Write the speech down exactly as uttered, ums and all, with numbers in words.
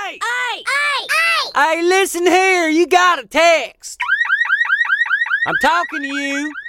Hey! Hey! Hey! Hey! Hey, listen here, you got a text. I'm talking to you.